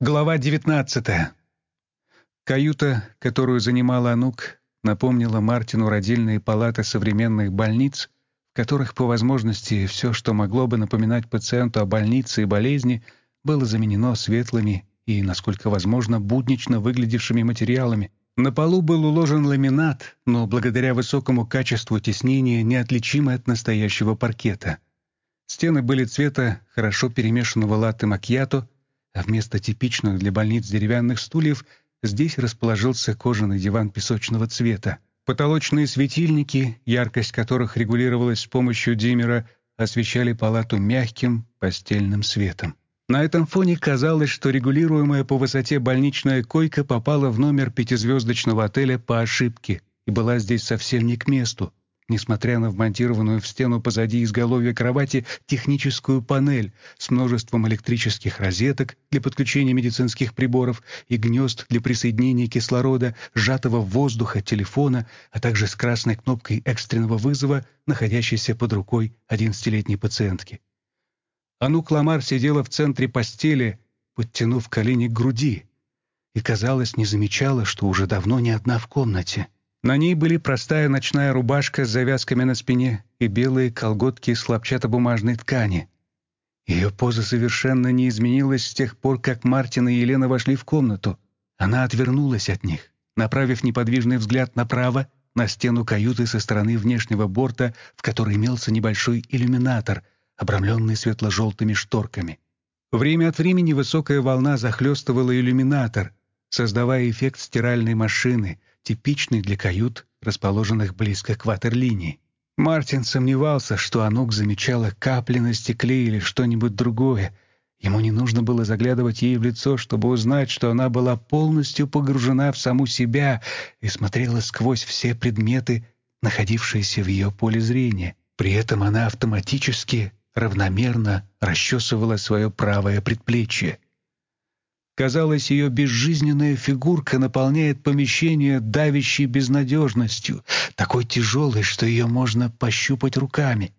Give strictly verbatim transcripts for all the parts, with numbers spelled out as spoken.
Глава девятнадцатая. Каюта, которую занимала Анук, напомнила Мартину родильные палаты современных больниц, в которых, по возможности, все, что могло бы напоминать пациенту о больнице и болезни, было заменено светлыми и, насколько возможно, буднично выглядевшими материалами. На полу был уложен ламинат, но благодаря высокому качеству тиснения неотличимый от настоящего паркета. Стены были цвета хорошо перемешанного латте макьято, а вместо типичных для больниц деревянных стульев здесь расположился кожаный диван песочного цвета. Потолочные светильники, яркость которых регулировалась с помощью диммера, освещали палату мягким постельным светом. На этом фоне казалось, что регулируемая по высоте больничная койка попала в номер пятизвездочного отеля по ошибке и была здесь совсем не к месту, несмотря на вмонтированную в стену позади изголовья кровати техническую панель с множеством электрических розеток для подключения медицинских приборов и гнезд для присоединения кислорода, сжатого воздуха, телефона, а также с красной кнопкой экстренного вызова, находящейся под рукой одиннадцатилетней пациентки. Анук Ламар сидела в центре постели, подтянув колени к груди, и, казалось, не замечала, что уже давно не одна в комнате. На ней были простая ночная рубашка с завязками на спине и белые колготки из хлопчатобумажной ткани. Ее поза совершенно не изменилась с тех пор, как Мартин и Елена вошли в комнату. Она отвернулась от них, направив неподвижный взгляд направо, на стену каюты со стороны внешнего борта, в которой имелся небольшой иллюминатор, обрамленный светло-желтыми шторками. Время от времени высокая волна захлестывала иллюминатор, создавая эффект стиральной машины, типичный для кают, расположенных близко к ватерлинии. Мартин сомневался, что Анук замечала капли на стекле или что-нибудь другое. Ему не нужно было заглядывать ей в лицо, чтобы узнать, что она была полностью погружена в саму себя и смотрела сквозь все предметы, находившиеся в ее поле зрения. При этом она автоматически, равномерно расчесывала свое правое предплечье. Казалось, ее безжизненная фигурка наполняет помещение давящей безнадежностью, такой тяжелой, что ее можно пощупать руками.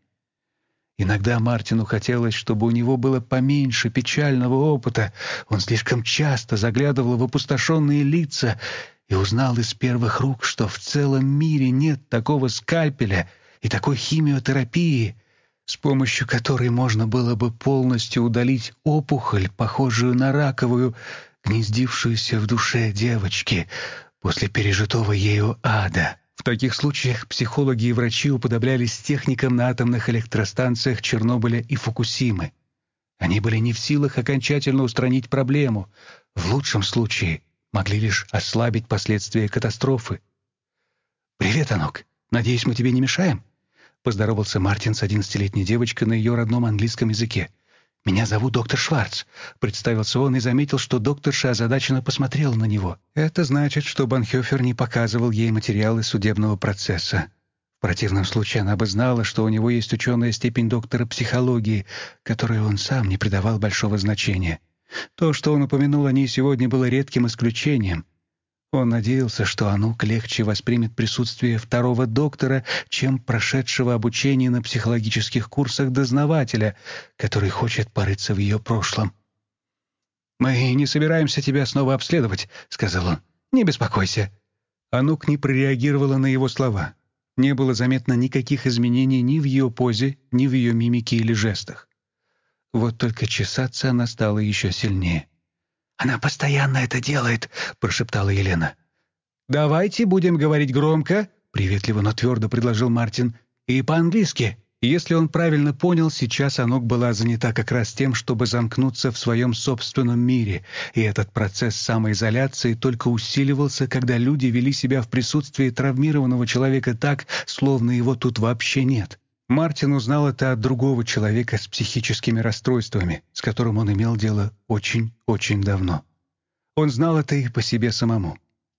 Иногда Мартину хотелось, чтобы у него было поменьше печального опыта. Он слишком часто заглядывал в опустошенные лица и узнал из первых рук, что в целом мире нет такого скальпеля и такой химиотерапии, с помощью которой можно было бы полностью удалить опухоль, похожую на раковую, гнездившуюся в душе девочки после пережитого ею ада. В таких случаях психологи и врачи уподоблялись техникам на атомных электростанциях Чернобыля и Фукусимы. Они были не в силах окончательно устранить проблему, в лучшем случае могли лишь ослабить последствия катастрофы. «Привет, Анук. Надеюсь, мы тебе не мешаем?» — поздоровался Мартин с одиннадцатилетней девочкой на ее родном английском языке. «Меня зовут доктор Шварц», — представился он и заметил, что докторша озадаченно посмотрела на него. Это значит, что Банхёфер не показывал ей материалы судебного процесса. В противном случае она бы знала, что у него есть ученая степень доктора психологии, которой он сам не придавал большого значения. То, что он упомянул о ней сегодня, было редким исключением. Он надеялся, что Анук легче воспримет присутствие второго доктора, чем прошедшего обучение на психологических курсах дознавателя, который хочет порыться в ее прошлом. «Мы не собираемся тебя снова обследовать», — сказал он. «Не беспокойся». Анук не прореагировала на его слова. Не было заметно никаких изменений ни в ее позе, ни в ее мимике или жестах. Вот только чесаться она стала еще сильнее. «Она постоянно это делает», — прошептала Елена. «Давайте будем говорить громко», — приветливо, но твердо предложил Мартин, — «и по-английски». Если он правильно понял, сейчас Анук была занята как раз тем, чтобы замкнуться в своем собственном мире, и этот процесс самоизоляции только усиливался, когда люди вели себя в присутствии травмированного человека так, словно его тут вообще нет. Мартин узнал это от другого человека с психическими расстройствами, с которым он имел дело очень-очень давно. Он знал это и по себе самому.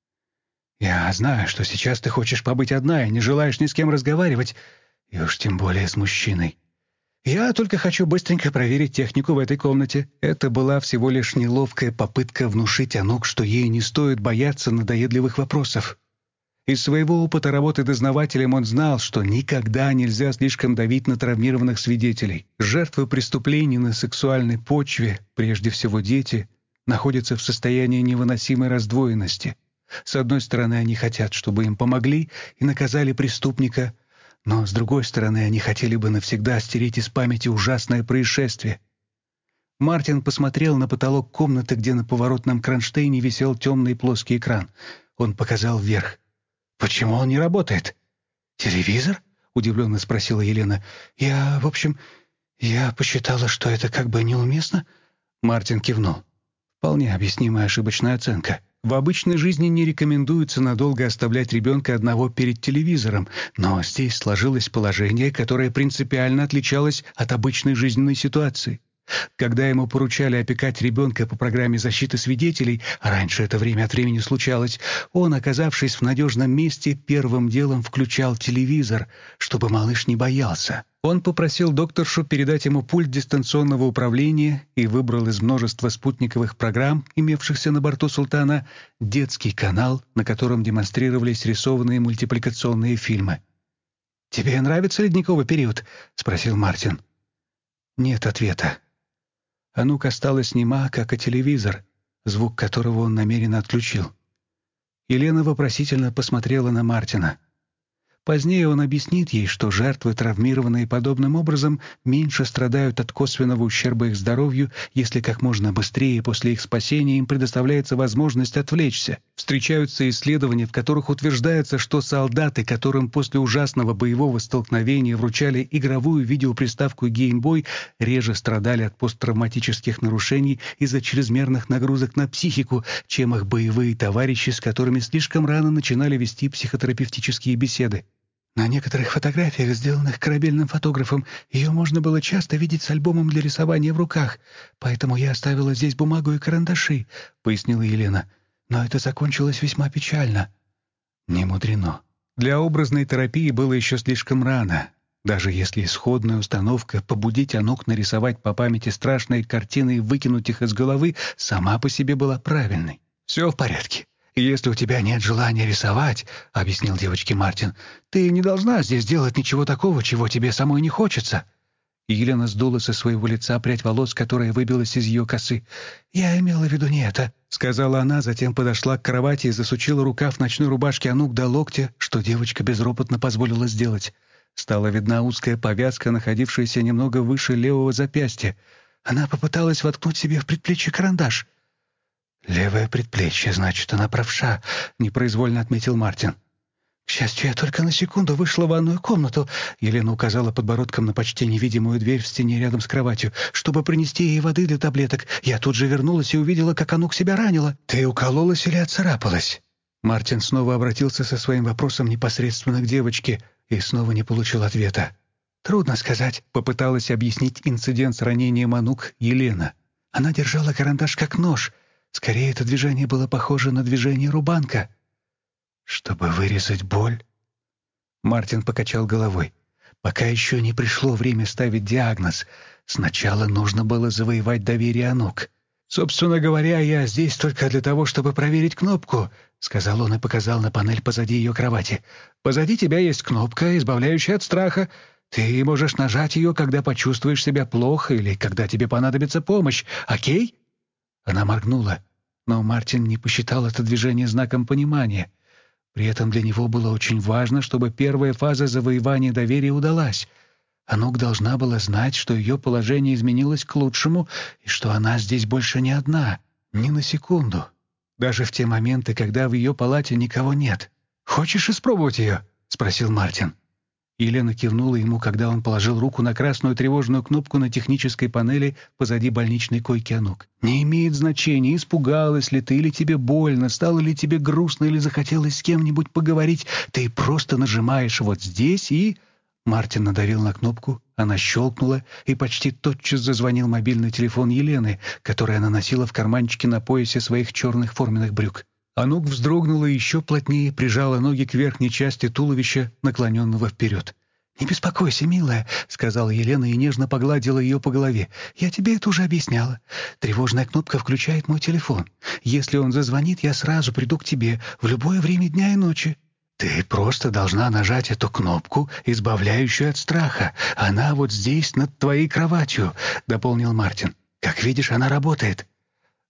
«Я знаю, что сейчас ты хочешь побыть одна и не желаешь ни с кем разговаривать, и уж тем более с мужчиной. Я только хочу быстренько проверить технику в этой комнате». Это была всего лишь неловкая попытка внушить Анук, что ей не стоит бояться надоедливых вопросов. Из своего опыта работы дознавателем он знал, что никогда нельзя слишком давить на травмированных свидетелей. Жертвы преступлений на сексуальной почве, прежде всего дети, находятся в состоянии невыносимой раздвоенности. С одной стороны, они хотят, чтобы им помогли и наказали преступника, но с другой стороны, они хотели бы навсегда стереть из памяти ужасное происшествие. Мартин посмотрел на потолок комнаты, где на поворотном кронштейне висел темный плоский экран. Он показал вверх. «Почему он не работает?» «Телевизор?» — удивленно спросила Елена. «Я, в общем, я посчитала, что это как бы неуместно». Мартин кивнул. «Вполне объяснимая ошибочная оценка. В обычной жизни не рекомендуется надолго оставлять ребенка одного перед телевизором, но здесь сложилось положение, которое принципиально отличалось от обычной жизненной ситуации. Когда ему поручали опекать ребенка по программе защиты свидетелей, а раньше это время от времени случалось, он, оказавшись в надежном месте, первым делом включал телевизор, чтобы малыш не боялся. Он попросил докторшу передать ему пульт дистанционного управления и выбрал из множества спутниковых программ, имевшихся на борту «Султана», детский канал, на котором демонстрировались рисованные мультипликационные фильмы. «Тебе нравится ледниковый период?» — спросил Мартин. Нет ответа. Анук осталась нема, как и телевизор, звук которого он намеренно отключил. Елена вопросительно посмотрела на Мартина. Позднее он объяснит ей, что жертвы, травмированные подобным образом, меньше страдают от косвенного ущерба их здоровью, если как можно быстрее после их спасения им предоставляется возможность отвлечься. Встречаются исследования, в которых утверждается, что солдаты, которым после ужасного боевого столкновения вручали игровую видеоприставку Game Boy, реже страдали от посттравматических нарушений из-за чрезмерных нагрузок на психику, чем их боевые товарищи, с которыми слишком рано начинали вести психотерапевтические беседы. На некоторых фотографиях, сделанных корабельным фотографом, ее можно было часто видеть с альбомом для рисования в руках, поэтому я оставила здесь бумагу и карандаши, — пояснила Елена. Но это закончилось весьма печально. Не мудрено. Для образной терапии было еще слишком рано. Даже если исходная установка побудить Анук нарисовать по памяти страшные картины и выкинуть их из головы сама по себе была правильной. «Все в порядке. «Если у тебя нет желания рисовать, — объяснил девочке Мартин, — ты не должна здесь делать ничего такого, чего тебе самой не хочется». Елена сдула со своего лица прядь волос, которая выбилась из ее косы. «Я имела в виду не это», — сказала она, затем подошла к кровати и засучила рукав ночной рубашки Анук до локтя, что девочка безропотно позволила сделать. Стала видна узкая повязка, находившаяся немного выше левого запястья. Она попыталась воткнуть себе в предплечье карандаш. «Левое предплечье, значит, она правша», — непроизвольно отметил Мартин. «К счастью, я только на секунду вышла в ванную комнату», — Елена указала подбородком на почти невидимую дверь в стене рядом с кроватью, «чтобы принести ей воды для таблеток. Я тут же вернулась и увидела, как Анук себя ранила. Ты укололась или отцарапалась?» Мартин снова обратился со своим вопросом непосредственно к девочке и снова не получил ответа. «Трудно сказать», — попыталась объяснить инцидент с ранением Анук Елена. «Она держала карандаш как нож. Скорее, это движение было похоже на движение рубанка». «Чтобы вырезать боль?» Мартин покачал головой. «Пока еще не пришло время ставить диагноз. Сначала нужно было завоевать доверие Анук. Собственно говоря, я здесь только для того, чтобы проверить кнопку», — сказал он и показал на панель позади ее кровати. «Позади тебя есть кнопка, избавляющая от страха. Ты можешь нажать ее, когда почувствуешь себя плохо или когда тебе понадобится помощь. Окей?» Она моргнула, но Мартин не посчитал это движение знаком понимания. При этом для него было очень важно, чтобы первая фаза завоевания доверия удалась. Анук должна была знать, что ее положение изменилось к лучшему и что она здесь больше не одна, ни на секунду. Даже в те моменты, когда в ее палате никого нет. «Хочешь испробовать ее?» — спросил Мартин. Елена кивнула ему, когда он положил руку на красную тревожную кнопку на технической панели позади больничной койки Анук. «Не имеет значения, испугалась ли ты, или тебе больно, стало ли тебе грустно, или захотелось с кем-нибудь поговорить. Ты просто нажимаешь вот здесь и...» Мартин надавил на кнопку, она щелкнула, и почти тотчас зазвонил мобильный телефон Елены, который она носила в карманчике на поясе своих черных форменных брюк. Анук вздрогнула и еще плотнее прижала ноги к верхней части туловища, наклоненного вперед. «Не беспокойся, милая», — сказала Елена и нежно погладила ее по голове. «Я тебе это уже объясняла. Тревожная кнопка включает мой телефон. Если он зазвонит, я сразу приду к тебе в любое время дня и ночи. Ты просто должна нажать эту кнопку, избавляющую от страха. Она вот здесь, над твоей кроватью», — дополнил Мартин. «Как видишь, она работает».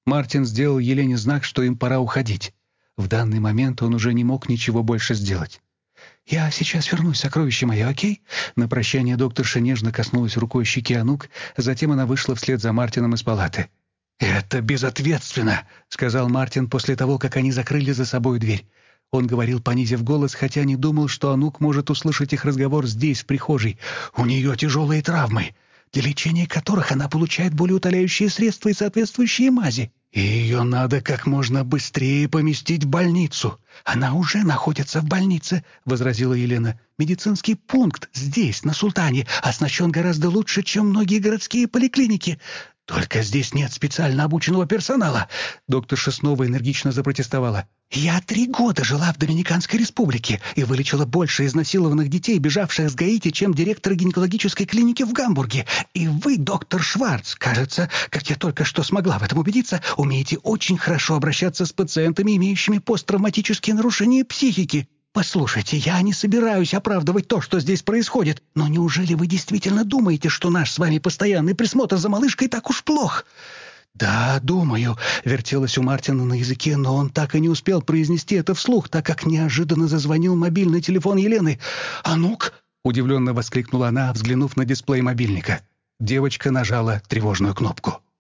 Мартин сделал Елене знак, что им пора уходить. В данный момент он уже не мог ничего больше сделать. «Я сейчас вернусь, сокровище мое, окей?» На прощание докторша нежно коснулась рукой щеки Анук, затем она вышла вслед за Мартином из палаты. «Это безответственно», — сказал Мартин после того, как они закрыли за собой дверь. Он говорил, понизив голос, хотя не думал, что Анук может услышать их разговор здесь, в прихожей. «У нее тяжелые травмы, для лечения которых она получает болеутоляющие средства и соответствующие мази. И ее надо как можно быстрее поместить в больницу». «Она уже находится в больнице», — возразила Елена. «Медицинский пункт здесь, на Султане, оснащен гораздо лучше, чем многие городские поликлиники. Только здесь нет специально обученного персонала». Докторша снова энергично запротестовала. «Я три года жила в Доминиканской республике и вылечила больше изнасилованных детей, бежавших с Гаити, чем директор гинекологической клиники в Гамбурге. И вы, доктор Шварц, кажется, как я только что смогла в этом убедиться, умеете очень хорошо обращаться с пациентами, имеющими посттравматические нарушения психики. Послушайте, я не собираюсь оправдывать то, что здесь происходит, но неужели вы действительно думаете, что наш с вами постоянный присмотр за малышкой так уж плох?» «Да, думаю», — вертелось у Мартина на языке, но он так и не успел произнести это вслух, так как неожиданно зазвонил мобильный телефон Елены. «А ну-ка!» — удивленно воскликнула она, взглянув на дисплей мобильника. Девочка нажала тревожную кнопку.